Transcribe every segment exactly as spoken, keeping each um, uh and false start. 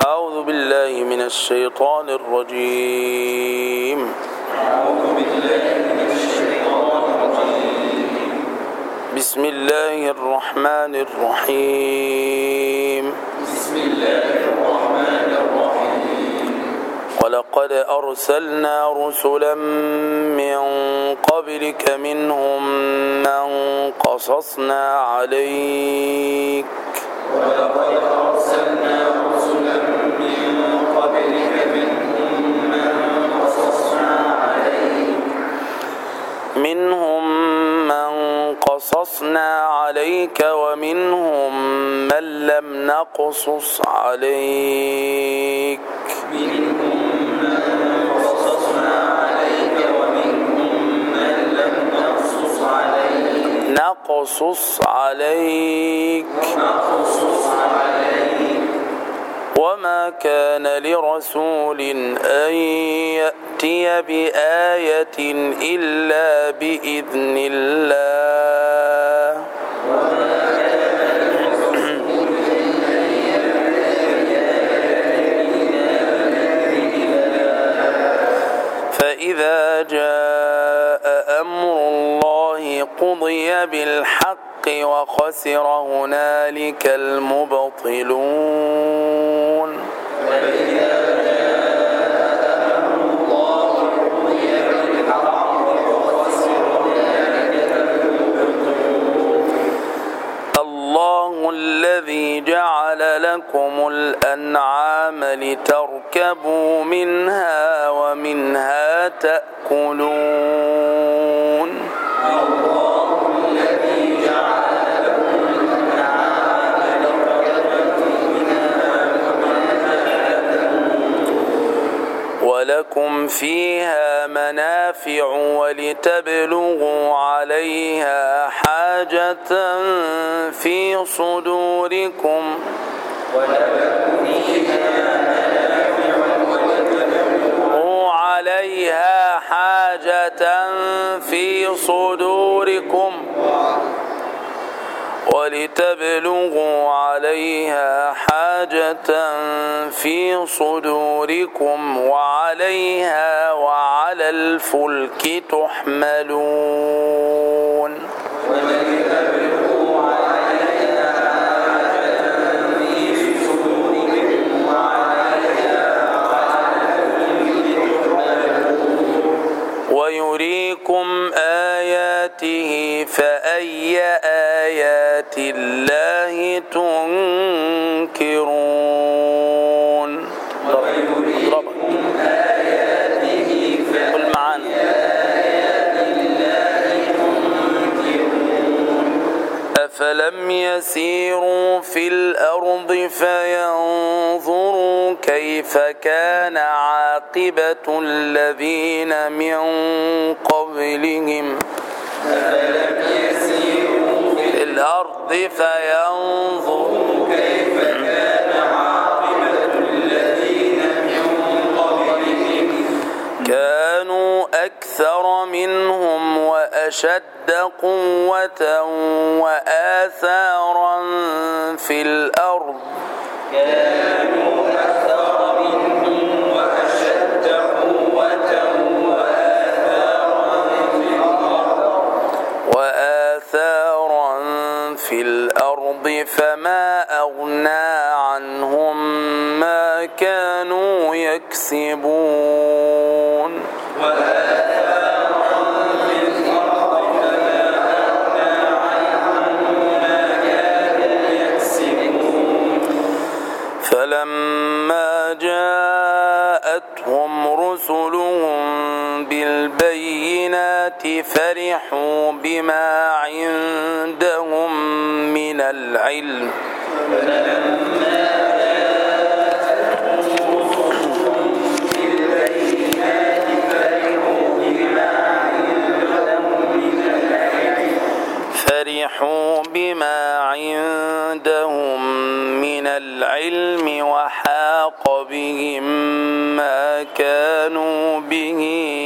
أعوذ بالله من الشيطان الرجيم أعوذ بالله من الشيطان الرجيم بسم الله الرحمن الرحيم بسم الله الرحمن الرحيم ولقد أرسلنا رسلا من قبلك منهم من قصصنا عليك ولقد أرسلنا رسلا من قبلك منهم من قصصنا عليك منهم من قصصنا عليك ومنهم من لم نقصص عليك منهم من قصصنا عليك ومنهم من لم نقصص عليك نقصص عليك نقصص عليك وما كان لرسول أن يأتي بآية إلا بإذن الله فإذا جاء أمر الله قضي بالحق وخسر هنالك المبطلون فإذا جاء أمر الله قضي بالحق وخسر هنالك المبطلون الله الذي جعل لكم الأنعام لتركبوا منها ومنها تأكلون الله الذي جعل لكم الأنعام لتركبوا منها ومنها تأكلون ولكم فيها منافع ولتبلغوا عليها حاجة في صدوركم ولكم فيها منافع ولتبلغوا عليها حاجة في صدوركم ولتبلغوا عليها حاجة في صدوركم وعليها وعلى الفلك تحملون ولتبلغوا عليها حاجة في صدوركم وعليها وعلى الفلك تحملون ويريكم آياته فأي آيات الله تنكرون ويريكم آياته قل معانا فآيات الله تنكرون أفلم يسيروا في الأرض فينظروا كيف كان عاقبة الذين من قبلهم أفلم يسيروا في الأرض فينظروا كيف كان عاقبة الذين من قبلهم كانوا أكثر منهم وأشد قوة وآثارا في الأرض كانوا أكثر منهم وأشد قوة وآثارا في الأرض وآثارا في الأرض فما أغنى عنهم ما كانوا يكسبون وآثارا في الأرض فما أغنى عنهم ما كانوا يكسبون فلما جاءتهم رسلهم بالبينات فرحوا بما عندهم من العلم فلما جاءتهم رسلهم بالبينات فرحوا بما عندهم من العلم فرحوا بما عندهم من العلم وحاق بهم ما كانوا به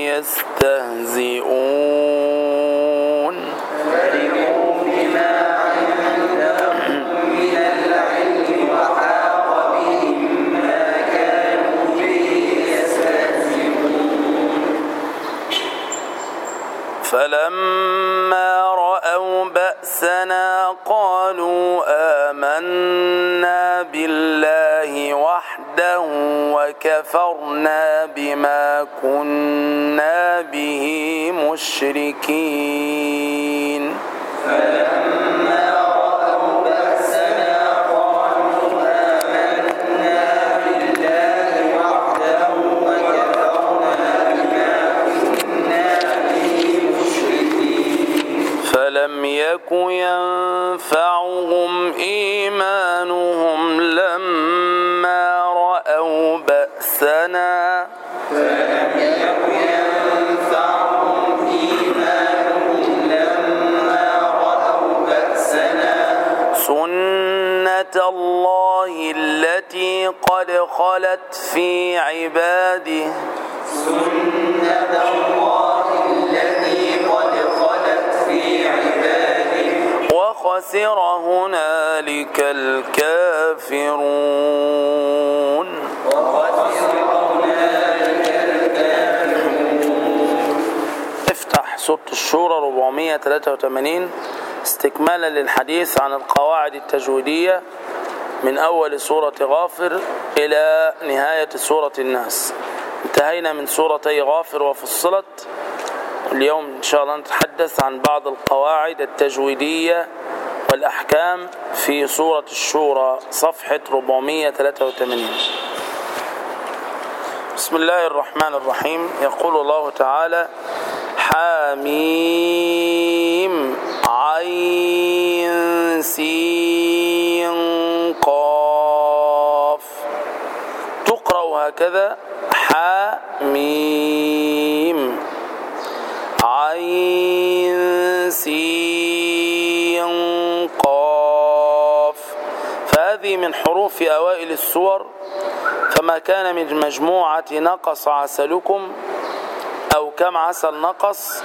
يستهزئون فرحوا بما عندهم من العلم وحاق بهم ما فلما رأوا بأسنا قالوا آمنا بالله وحده وكفرنا بما كنا به مشركين. فلما رأوا بأسنا قالوا آمنا بالله وحده وكفرنا بما كنا به مشركين. فلم يك ينفعهم إيمانهم لما رأوا بأسنا فلم يك ينفعهم إيمانهم لما رأوا بأسنا سنة الله التي قد خلت في عباده سنة الله التي قد خلت في عباده وخسر هنالك الكافرون. وخسر هنالك الكافرون. افتح سورة الشورى أربعمائة وثلاثة وثمانين استكمالا للحديث عن القواعد التجويدية من أول سورة غافر إلى نهاية سورة الناس. انتهينا من سورتي غافر وفصلت. اليوم إن شاء الله نتحدث عن بعض القواعد التجويدية والأحكام في سورة الشورى صفحة أربعمائة وثلاثة وثمانين. بسم الله الرحمن الرحيم. يقول الله تعالى: حاميم عين سين قاف. تقرأ هكذا: حاميم عين سين قاف. فهذه من حروف أوائل السور، فما كان من مجموعة نقص عسلكم أو كم عسل نقص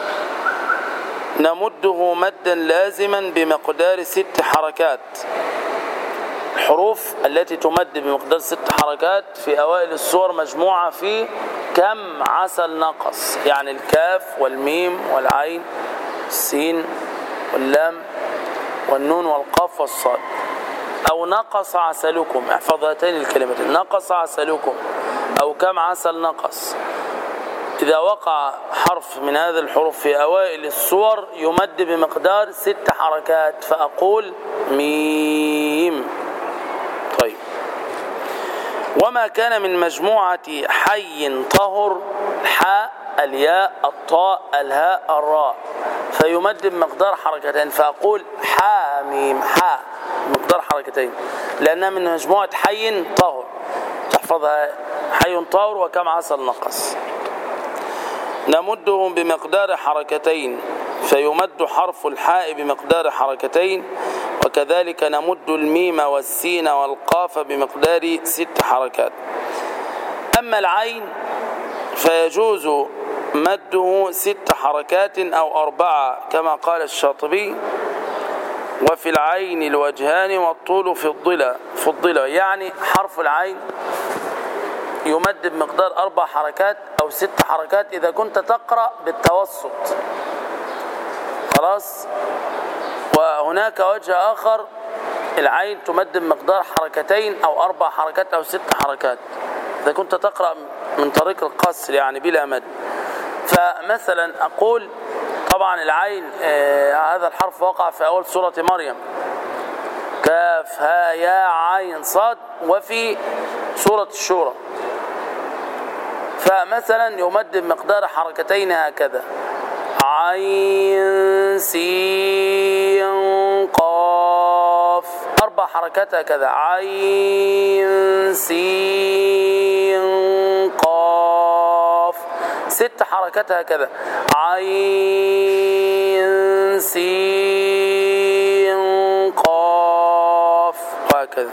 نمده مدا لازما بمقدار ست حركات. الحروف التي تمد بمقدار ست حركات في أوائل السور مجموعة في كم عسل نقص، يعني الكاف والميم والعين السين واللام والنون والقاف والصاد. أو نقص عسلكم، احفظ هاتين الكلمتين: نقص عسلكم أو كم عسل نقص. إذا وقع حرف من هذه الحروف في أوائل السور يمد بمقدار ست حركات، فأقول ميم. طيب، وما كان من مجموعة حي طهر، الحاء الياء الطاء الهاء الراء، فيمد بمقدار حركتين، فأقول حاميم حاء بمقدار حركتين لأنها من مجموعة حي طهر. تحفظها: حي طهر وكم عسل نقص. نمده بمقدار حركتين، فيمد حرف الحاء بمقدار حركتين، وكذلك نمد الميم والسين والقاف بمقدار ست حركات. أما العين فيجوز مده ست حركات أو أربعة كما قال الشاطبي: وفي العين الوجهان والطول في الضلع في الضلع يعني حرف العين يمد بمقدار أربع حركات أو ست حركات إذا كنت تقرأ بالتوسط. خلاص. وهناك وجه آخر: العين تمد بمقدار حركتين أو أربع حركات أو ست حركات إذا كنت تقرأ من طريق القصر يعني بلا مد. فمثلا أقول: طبعا العين آه هذا الحرف وقع في أول سورة مريم، كاف ها يا عين صاد، وفي سورة الشورى. فمثلا يمد بمقدار حركتين هكذا: عين سين قاف، أربع حركات هكذا: عين سين قاف. ست حركات هكذا: عين سين قاف، وهكذا.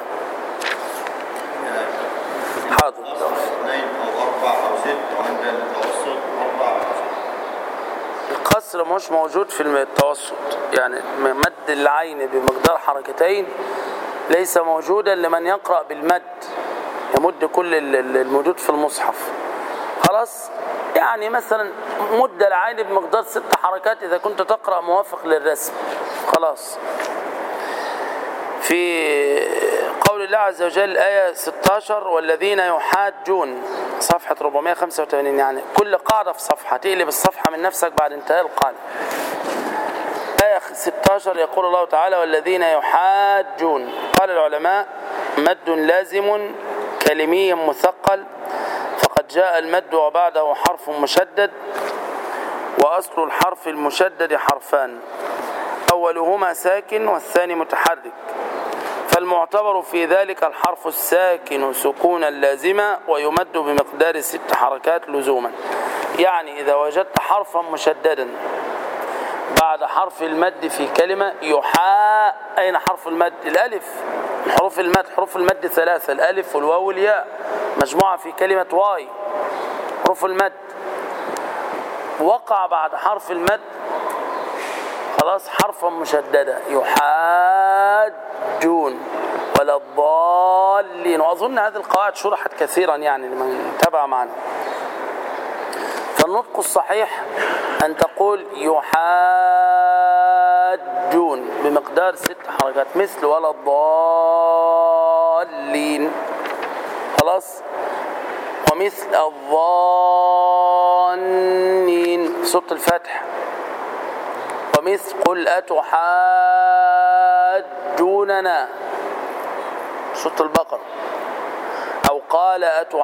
حاضر. القصر مش موجود في التوسط، يعني مد العين بمقدار حركتين ليس موجودا لمن يقرأ بالمد، يمد كل الموجود في المصحف. خلاص. يعني مثلا مد العين بمقدار ست حركات إذا كنت تقرأ موافق للرسم. خلاص. في قول الله عز وجل آية ستة عشر والذين يحاجون صفحة أربعمائة وخمسة وثمانين، يعني كل قاعدة في صفحة تقلب الصفحة من نفسك بعد انتهاء القاعدة. آية ستة عشر يقول الله تعالى والذين يحاجون. قال العلماء مد لازم كلمي مثقل، فقد جاء المد وبعده حرف مشدد، وأصل الحرف المشدد حرفان أولهما ساكن والثاني متحرك، فالمعتبر في ذلك الحرف الساكن سكونا لازما ويمد بمقدار ست حركات لزوما. يعني إذا وجدت حرفا مشددا بعد حرف المد في كلمة يحاء، أين حرف المد؟ الألف من حروف المد. حروف المد ثلاثة، الألف والواو والياء، مجموعة في كلمة واي حروف المد. وقع بعد حرف المد خلاص حرفا مشددا يحاجون ولا الضالين. وأظن هذه القواعد شرحت كثيرا يعني لمن تابع معنا. فالنطق الصحيح أن تقول يحاجون بمقدار ست حركات مثل ولا الضالين. خلاص. ومثل الظانين صوت الفتح. ومثل قل أتحاجوننا صوت البقر. أو قال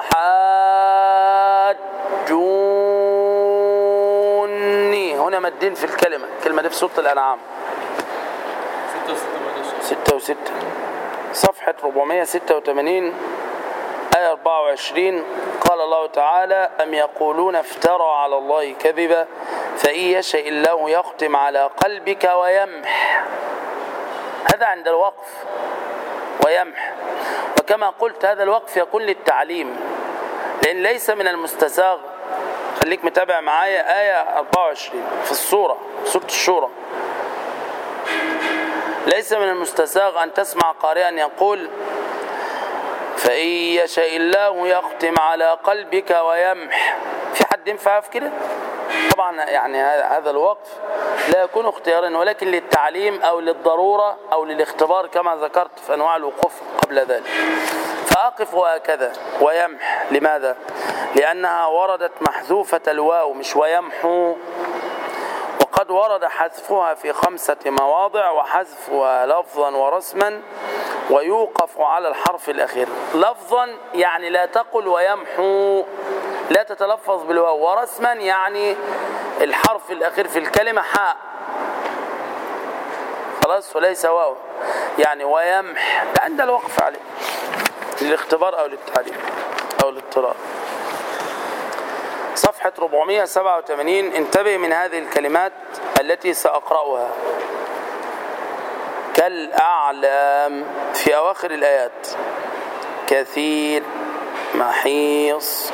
أتحاجوني، هنا مدين في الكلمة، الكلمة دي في سورة الأنعام ستة وستة صفحة أربعمائة وستة وثمانين آية أربعة وعشرين. قال الله تعالى أم يقولون افترى على الله كذبا فإن يشاء الله يختم على قلبك ويمح. هذا عند الوقف ويمح. وكما قلت هذا الوقف يكون للتعليم، لأن ليس من المستساغ، خليك متابع معايا آية أربعة وعشرين في السورة سورة الشورى، ليس من المستساغ أن تسمع قارئا يقول فإن يشاء الله يختم على قلبك ويمح. في حد ينفع في كده؟ طبعا يعني هذا الوقف لا يكون اختيارا ولكن للتعليم أو للضرورة أو للاختبار كما ذكرت في أنواع الوقوف قبل ذلك. فأقف هكذا ويمح. لماذا؟ لأنها وردت محذوفة الواو مش ويمحو، وقد ورد حذفها في خمسة مواضع وحذفها لفظا ورسما، ويوقف على الحرف الأخير. لفظا يعني لا تقل ويمحو، لا تتلفظ بالواو، ورسما يعني الحرف الأخير في الكلمة حاء خلاص وليس واو، يعني ويمح ده عند الوقف عليه للاختبار أو للتعليم أو للاضطرار. صفحة أربعمائة وسبعة وثمانين. انتبه من هذه الكلمات التي سأقرأها. كالأعلام في أواخر الآيات، كثير، محيص،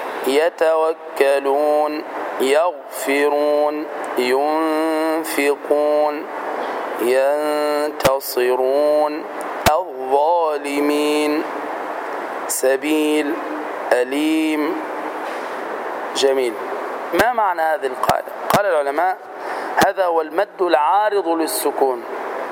يتوكلون، يغفرون، ينفقون، ينتصرون، الظالمين، سبيل، أليم. جميل. ما معنى هذه القاعدة؟ قال العلماء هذا هو المد العارض للسكون.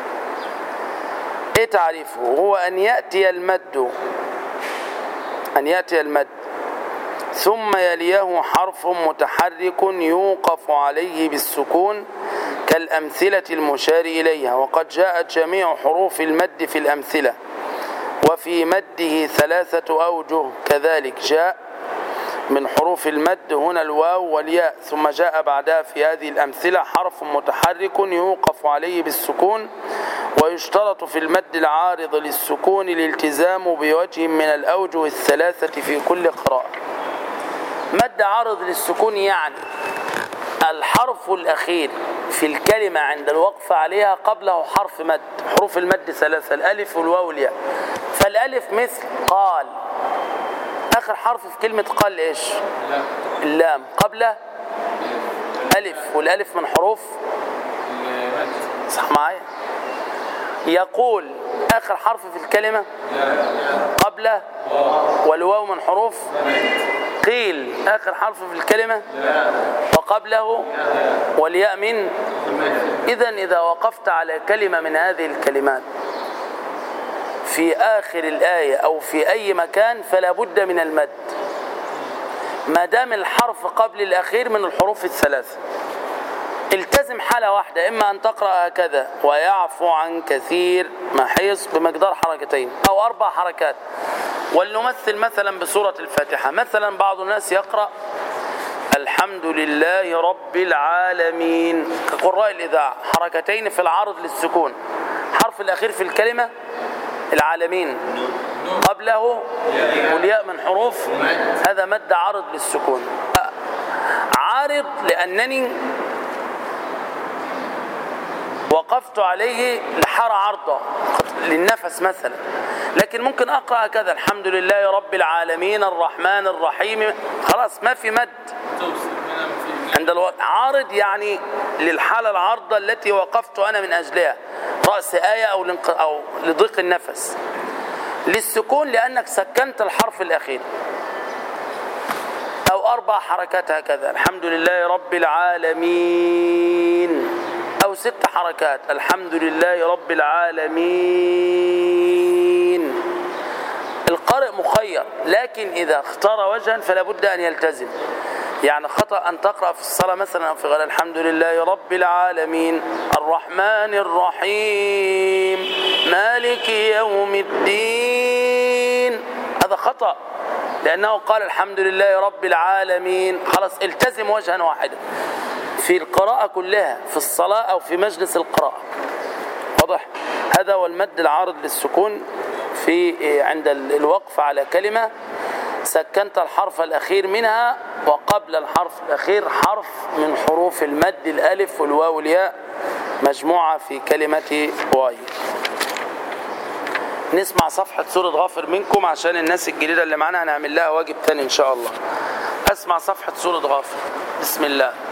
ايه تعريفه؟ هو أن يأتي المد أن يأتي المد ثم يليه حرف متحرك يوقف عليه بالسكون كالأمثلة المشار إليها، وقد جاءت جميع حروف المد في الأمثلة، وفي مده ثلاثة أوجه كذلك جاء من حروف المد هنا الواو والياء، ثم جاء بعدها في هذه الأمثلة حرف متحرك يوقف عليه بالسكون. ويشترط في المد العارض للسكون الالتزام بوجه من الأوجه الثلاثة في كل قراءة. مد عارض للسكون يعني الحرف الأخير في الكلمة عند الوقف عليها قبله حرف مد. حروف المد ثلاثة، الألف والواو والياء. فالألف مثل قال، آخر حرف في كلمة قال إيش؟ اللام. قبله ألف، والألف من حروف صح معايا؟ يقول آخر حرف في الكلمة قبله، والواو من حروف قيل آخر حرف في الكلمة وقبله والياء من. إذن إذا وقفت على كلمة من هذه الكلمات في آخر الآية أو في أي مكان فلا بد من المد ما دام الحرف قبل الأخير من الحروف الثلاثة. التزم حالة واحدة، إما أن تقرأ هكذا ويعفو عن كثير محيص بمقدار حركتين أو أربع حركات. ولنمثل مثلا بسورة الفاتحة. مثلا بعض الناس يقرأ الحمد لله رب العالمين كقراء الإذاعة، حركتين في العارض للسكون، حرف الأخير في الكلمة العالمين قبله والياء من حروف، هذا مد عارض للسكون. عارض لأنني وقفت عليه لحر عرضه للنفس مثلا، لكن ممكن أقرأ كذا الحمد لله رب العالمين الرحمن الرحيم، خلاص ما في مد عند الوقت. عارض يعني للحالة العارضة التي وقفت أنا من أجلها، رأس آية أو, أو لضيق النفس. للسكون لأنك سكنت الحرف الأخير، أو أربع حركات هكذا الحمد لله رب العالمين، أو ست حركات الحمد لله رب العالمين. القارئ مخير، لكن إذا اختار وجها فلا بد أن يلتزم. يعني خطأ أن تقرأ في الصلاة مثلا في غير الحمد لله رب العالمين الرحمن الرحيم مالك يوم الدين، هذا خطأ لأنه قال الحمد لله رب العالمين. خلاص التزم وجها واحدا في القراءة كلها، في الصلاة أو في مجلس القراءة. واضح؟ هذا هو المد العارض للسكون في عند الوقف على كلمة سكنت الحرف الأخير منها وقبل الحرف الأخير حرف من حروف المد الألف والواو والياء مجموعة في كلمة واي. نسمع صفحة سورة غافر منكم عشان الناس الجديدة اللي معنا هنعمل لها واجب تاني إن شاء الله. أسمع صفحة سورة غافر. بسم الله.